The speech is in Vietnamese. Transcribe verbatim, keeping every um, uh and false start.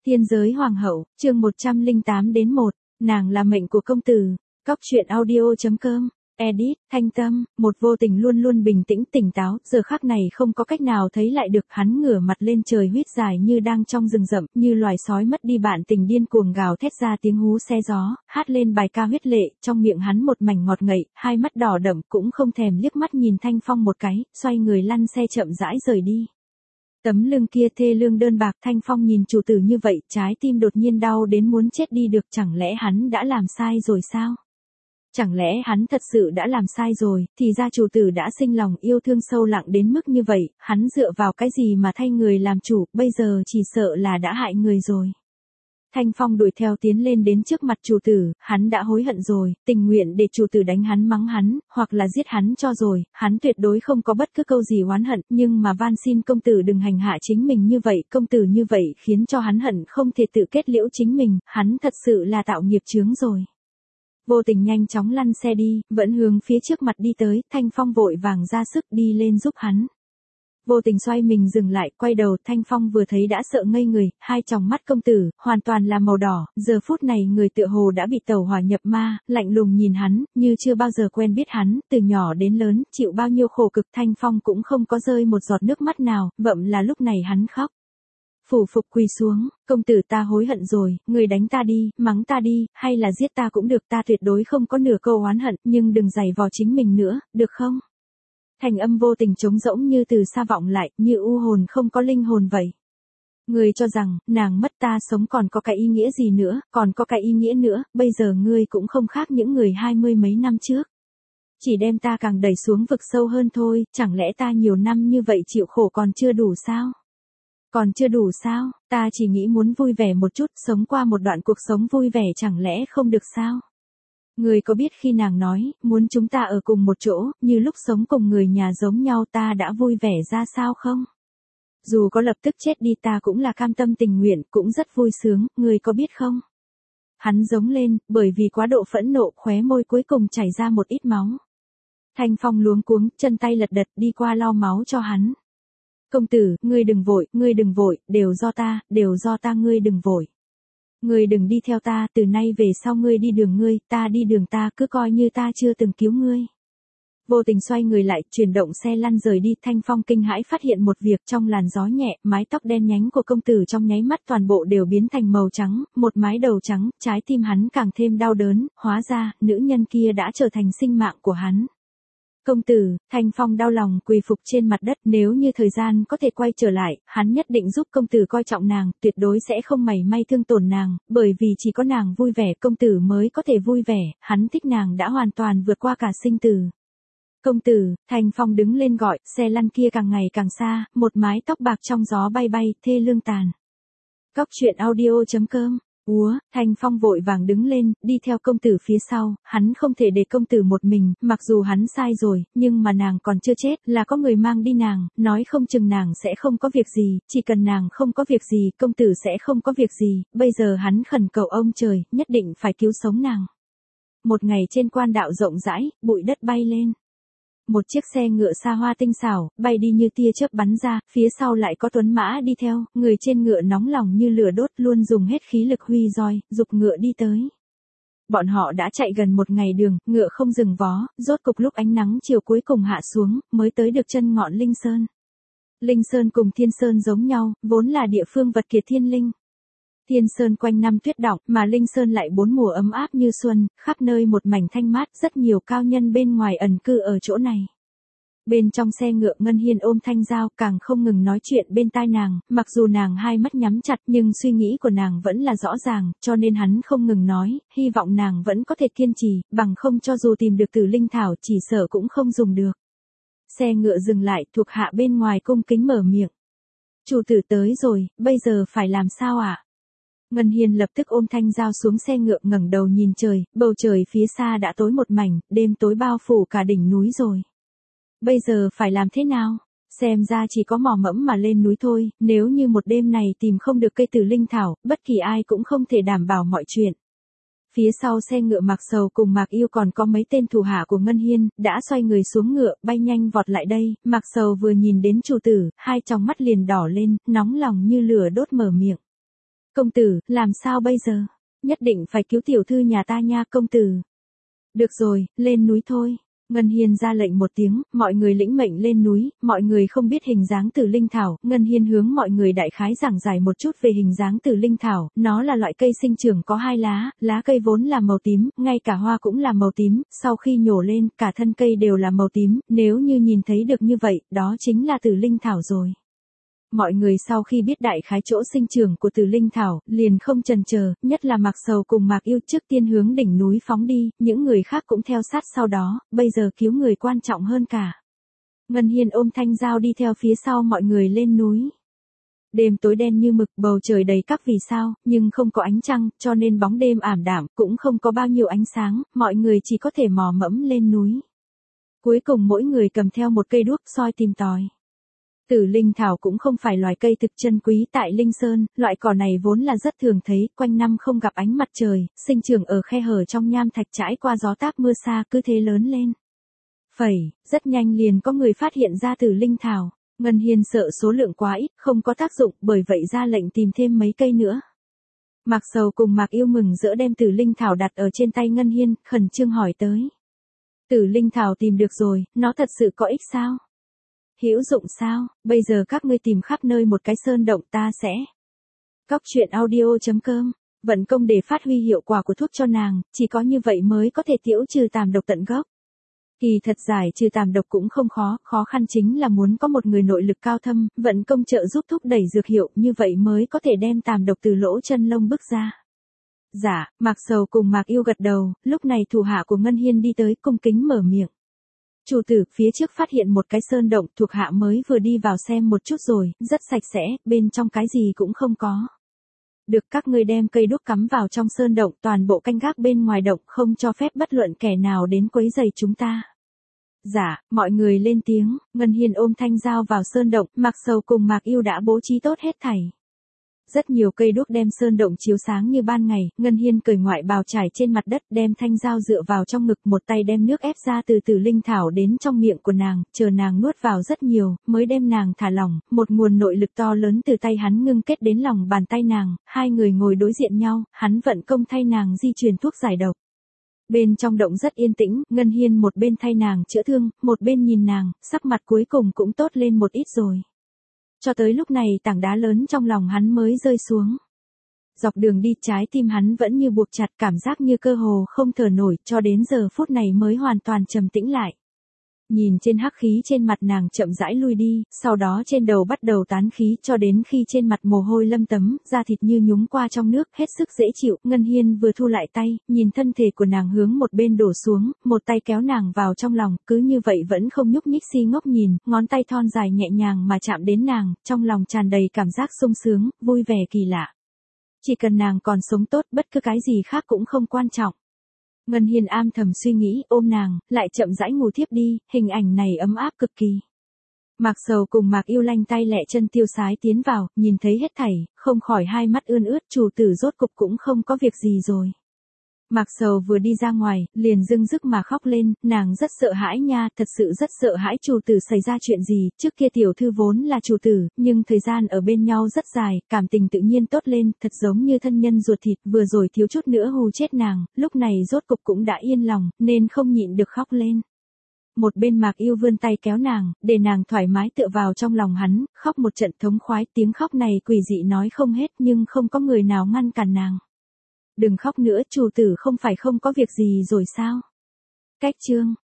Thiên giới hoàng hậu, chương một trăm lẻ tám đến một, nàng là mệnh của công tử. Cóc truyện audio chấm com, edit, Thanh Tâm, một vô tình luôn luôn bình tĩnh tỉnh táo, giờ khắc này không có cách nào thấy lại được, hắn ngửa mặt lên trời huýt dài như đang trong rừng rậm, như loài sói mất đi bạn tình điên cuồng gào thét ra tiếng hú xe gió, hát lên bài ca huyết lệ, trong miệng hắn một mảnh ngọt ngậy, hai mắt đỏ đậm cũng không thèm liếc mắt nhìn Thanh Phong một cái, xoay người lăn xe chậm rãi rời đi. Tấm lưng kia thê lương đơn bạc, Thanh Phong nhìn chủ tử như vậy, trái tim đột nhiên đau đến muốn chết đi được, chẳng lẽ hắn đã làm sai rồi sao? Chẳng lẽ hắn thật sự đã làm sai rồi, thì ra chủ tử đã sinh lòng yêu thương sâu lặng đến mức như vậy, hắn dựa vào cái gì mà thay người làm chủ, bây giờ chỉ sợ là đã hại người rồi. Thanh Phong đuổi theo tiến lên đến trước mặt chủ tử, hắn đã hối hận rồi, tình nguyện để chủ tử đánh hắn mắng hắn, hoặc là giết hắn cho rồi, hắn tuyệt đối không có bất cứ câu gì oán hận, nhưng mà van xin công tử đừng hành hạ chính mình như vậy, công tử như vậy khiến cho hắn hận không thể tự kết liễu chính mình, hắn thật sự là tạo nghiệp chướng rồi. Vô tình nhanh chóng lăn xe đi, vẫn hướng phía trước mặt đi tới, Thanh Phong vội vàng ra sức đi lên giúp hắn. Vô tình xoay mình dừng lại, quay đầu, Thanh Phong vừa thấy đã sợ ngây người, hai tròng mắt công tử, hoàn toàn là màu đỏ, giờ phút này người tựa hồ đã bị tẩu hỏa nhập ma, lạnh lùng nhìn hắn, như chưa bao giờ quen biết hắn, từ nhỏ đến lớn, chịu bao nhiêu khổ cực, Thanh Phong cũng không có rơi một giọt nước mắt nào, bậm là lúc này hắn khóc. Phủ phục quỳ xuống, công tử ta hối hận rồi, người đánh ta đi, mắng ta đi, hay là giết ta cũng được, ta tuyệt đối không có nửa câu oán hận, nhưng đừng giày vò chính mình nữa, được không? Thành âm vô tình trống rỗng như từ xa vọng lại, như u hồn không có linh hồn vậy. Ngươi cho rằng, nàng mất ta sống còn có cái ý nghĩa gì nữa, còn có cái ý nghĩa nữa, bây giờ ngươi cũng không khác những người hai mươi mấy năm trước. Chỉ đem ta càng đẩy xuống vực sâu hơn thôi, chẳng lẽ ta nhiều năm như vậy chịu khổ còn chưa đủ sao? Còn chưa đủ sao, ta chỉ nghĩ muốn vui vẻ một chút, sống qua một đoạn cuộc sống vui vẻ chẳng lẽ không được sao? Người có biết khi nàng nói, muốn chúng ta ở cùng một chỗ, như lúc sống cùng người nhà giống nhau ta đã vui vẻ ra sao không? Dù có lập tức chết đi ta cũng là cam tâm tình nguyện, cũng rất vui sướng, người có biết không? Hắn giống lên, bởi vì quá độ phẫn nộ, khóe môi cuối cùng chảy ra một ít máu. Thanh Phong luống cuống, chân tay lật đật đi qua lau máu cho hắn. Công tử, ngươi đừng vội, ngươi đừng vội, đều do ta, đều do ta, ngươi đừng vội. Ngươi đừng đi theo ta, từ nay về sau ngươi đi đường ngươi, ta đi đường ta, cứ coi như ta chưa từng cứu ngươi. Vô tình xoay người lại, chuyển động xe lăn rời đi, Thanh Phong kinh hãi phát hiện một việc, trong làn gió nhẹ, mái tóc đen nhánh của công tử trong nháy mắt toàn bộ đều biến thành màu trắng, một mái đầu trắng, trái tim hắn càng thêm đau đớn, hóa ra, nữ nhân kia đã trở thành sinh mạng của hắn. Công tử, Thanh Phong đau lòng quỳ phục trên mặt đất, nếu như thời gian có thể quay trở lại, hắn nhất định giúp công tử coi trọng nàng, tuyệt đối sẽ không mảy may thương tổn nàng, bởi vì chỉ có nàng vui vẻ công tử mới có thể vui vẻ, hắn thích nàng đã hoàn toàn vượt qua cả sinh tử. Công tử, Thanh Phong đứng lên gọi, xe lăn kia càng ngày càng xa, một mái tóc bạc trong gió bay bay, thê lương tàn. Cóc truyện audio chấm com. Úa, Thanh Phong vội vàng đứng lên, đi theo công tử phía sau, hắn không thể để công tử một mình, mặc dù hắn sai rồi, nhưng mà nàng còn chưa chết, là có người mang đi nàng, nói không chừng nàng sẽ không có việc gì, chỉ cần nàng không có việc gì, công tử sẽ không có việc gì, bây giờ hắn khẩn cầu ông trời, nhất định phải cứu sống nàng. Một ngày trên quan đạo rộng rãi, bụi đất bay lên. Một chiếc xe ngựa xa hoa tinh xảo, bay đi như tia chớp bắn ra, phía sau lại có tuấn mã đi theo, người trên ngựa nóng lòng như lửa đốt luôn dùng hết khí lực huy roi, giục ngựa đi tới. Bọn họ đã chạy gần một ngày đường, ngựa không dừng vó, rốt cục lúc ánh nắng chiều cuối cùng hạ xuống, mới tới được chân ngọn Linh Sơn. Linh Sơn cùng Thiên Sơn giống nhau, vốn là địa phương vật kiệt thiên linh. Thiên Sơn quanh năm tuyết đọng, mà Linh Sơn lại bốn mùa ấm áp như xuân, khắp nơi một mảnh thanh mát, rất nhiều cao nhân bên ngoài ẩn cư ở chỗ này. Bên trong xe ngựa Ngân Hiên ôm thanh dao, càng không ngừng nói chuyện bên tai nàng, mặc dù nàng hai mắt nhắm chặt nhưng suy nghĩ của nàng vẫn là rõ ràng, cho nên hắn không ngừng nói, hy vọng nàng vẫn có thể kiên trì, bằng không cho dù tìm được Tử Linh Thảo chỉ sợ cũng không dùng được. Xe ngựa dừng lại, thuộc hạ bên ngoài cung kính mở miệng. Chủ tử tới rồi, bây giờ phải làm sao ạ? À? Ngân Hiên lập tức ôm thanh dao xuống xe ngựa, ngẩng đầu nhìn trời, bầu trời phía xa đã tối một mảnh, đêm tối bao phủ cả đỉnh núi rồi. Bây giờ phải làm thế nào? Xem ra chỉ có mò mẫm mà lên núi thôi, nếu như một đêm này tìm không được cây Tử Linh Thảo, bất kỳ ai cũng không thể đảm bảo mọi chuyện. Phía sau xe ngựa Mạc Sầu cùng Mạc Yêu còn có mấy tên thủ hạ của Ngân Hiên, đã xoay người xuống ngựa, bay nhanh vọt lại đây, Mạc Sầu vừa nhìn đến chủ tử, hai tròng mắt liền đỏ lên, nóng lòng như lửa đốt mở miệng. Công tử, làm sao bây giờ? Nhất định phải cứu tiểu thư nhà ta nha công tử. Được rồi, lên núi thôi. Ngân Hiên ra lệnh một tiếng, mọi người lĩnh mệnh lên núi, mọi người không biết hình dáng Tử Linh Thảo, Ngân Hiên hướng mọi người đại khái giảng giải một chút về hình dáng Tử Linh Thảo, nó là loại cây sinh trưởng có hai lá, lá cây vốn là màu tím, ngay cả hoa cũng là màu tím, sau khi nhổ lên, cả thân cây đều là màu tím, nếu như nhìn thấy được như vậy, đó chính là Tử Linh Thảo rồi. Mọi người sau khi biết đại khái chỗ sinh trưởng của Tử Linh Thảo, liền không chần chờ, nhất là Mạc Sầu cùng Mạc Yêu trước tiên hướng đỉnh núi phóng đi, những người khác cũng theo sát sau đó, bây giờ cứu người quan trọng hơn cả. Ngân Hiên ôm thanh dao đi theo phía sau mọi người lên núi. Đêm tối đen như mực, bầu trời đầy các vì sao, nhưng không có ánh trăng, cho nên bóng đêm ảm đạm, cũng không có bao nhiêu ánh sáng, mọi người chỉ có thể mò mẫm lên núi. Cuối cùng mỗi người cầm theo một cây đuốc soi tìm tòi. Tử Linh Thảo cũng không phải loài cây thực chân quý tại Linh Sơn, loại cỏ này vốn là rất thường thấy, quanh năm không gặp ánh mặt trời, sinh trưởng ở khe hở trong nham thạch trải qua gió táp mưa xa cứ thế lớn lên. Phẩy, rất nhanh liền có người phát hiện ra Tử Linh Thảo, Ngân Hiên sợ số lượng quá ít, không có tác dụng, bởi vậy ra lệnh tìm thêm mấy cây nữa. Mạc Sầu cùng Mạc Yêu mừng rỡ đem Tử Linh Thảo đặt ở trên tay Ngân Hiên, khẩn trương hỏi tới. Tử Linh Thảo tìm được rồi, nó thật sự có ích sao? Hữu dụng sao? Bây giờ các ngươi tìm khắp nơi một cái sơn động ta sẽ. Cóc truyện audio chấm com, vận công để phát huy hiệu quả của thuốc cho nàng, chỉ có như vậy mới có thể tiêu trừ tàm độc tận gốc. Kỳ thật giải trừ tàm độc cũng không khó, khó khăn chính là muốn có một người nội lực cao thâm, vận công trợ giúp thúc đẩy dược hiệu, như vậy mới có thể đem tàm độc từ lỗ chân lông bức ra. Dạ, Mạc Sầu cùng Mạc Yêu gật đầu, lúc này thủ hạ của Ngân Hiên đi tới cung kính mở miệng. Chủ tử, phía trước phát hiện một cái sơn động, thuộc hạ mới vừa đi vào xem một chút rồi, rất sạch sẽ, bên trong cái gì cũng không có. Được, các ngươi đem cây đuốc cắm vào trong sơn động, toàn bộ canh gác bên ngoài động, không cho phép bất luận kẻ nào đến quấy rầy chúng ta. Dạ, mọi người lên tiếng, Ngân Hiên ôm thanh dao vào sơn động, Mạc Sầu cùng Mạc Yêu đã bố trí tốt hết thảy. Rất nhiều cây đuốc đem sơn động chiếu sáng như ban ngày, Ngân Hiên cởi ngoại bào trải trên mặt đất, đem thanh dao dựa vào trong ngực, một tay đem nước ép ra từ Tử Linh Thảo đến trong miệng của nàng, chờ nàng nuốt vào rất nhiều, mới đem nàng thả lỏng, một nguồn nội lực to lớn từ tay hắn ngưng kết đến lòng bàn tay nàng, hai người ngồi đối diện nhau, hắn vận công thay nàng di truyền thuốc giải độc. Bên trong động rất yên tĩnh, Ngân Hiên một bên thay nàng chữa thương, một bên nhìn nàng, sắc mặt cuối cùng cũng tốt lên một ít rồi. Cho tới lúc này tảng đá lớn trong lòng hắn mới rơi xuống. Dọc đường đi trái tim hắn vẫn như buộc chặt, cảm giác như cơ hồ không thở nổi, cho đến giờ phút này mới hoàn toàn trầm tĩnh lại. Nhìn trên hắc khí trên mặt nàng chậm rãi lui đi, sau đó trên đầu bắt đầu tán khí, cho đến khi trên mặt mồ hôi lâm tấm, da thịt như nhúng qua trong nước, hết sức dễ chịu. Ngân Hiên vừa thu lại tay, nhìn thân thể của nàng hướng một bên đổ xuống, một tay kéo nàng vào trong lòng, cứ như vậy vẫn không nhúc nhích, si ngốc nhìn, ngón tay thon dài nhẹ nhàng mà chạm đến nàng, trong lòng tràn đầy cảm giác sung sướng, vui vẻ kỳ lạ. Chỉ cần nàng còn sống tốt, bất cứ cái gì khác cũng không quan trọng. Ngân Hiên am thầm suy nghĩ, ôm nàng, lại chậm rãi ngủ thiếp đi, hình ảnh này ấm áp cực kỳ. Mạc Sầu cùng Mạc Yêu lanh tay lẹ chân tiêu sái tiến vào, nhìn thấy hết thảy, không khỏi hai mắt ươn ướt, chủ tử rốt cục cũng không có việc gì rồi. Mạc Sầu vừa đi ra ngoài, liền dưng dứt mà khóc lên, nàng rất sợ hãi nha, thật sự rất sợ hãi chủ tử xảy ra chuyện gì, trước kia tiểu thư vốn là chủ tử, nhưng thời gian ở bên nhau rất dài, cảm tình tự nhiên tốt lên, thật giống như thân nhân ruột thịt, vừa rồi thiếu chút nữa hù chết nàng, lúc này rốt cục cũng đã yên lòng, nên không nhịn được khóc lên. Một bên Mạc Yêu vươn tay kéo nàng, để nàng thoải mái tựa vào trong lòng hắn, khóc một trận thống khoái, tiếng khóc này quỷ dị nói không hết nhưng không có người nào ngăn cản nàng. Đừng khóc nữa, chủ tử không phải không có việc gì rồi sao? Cách chương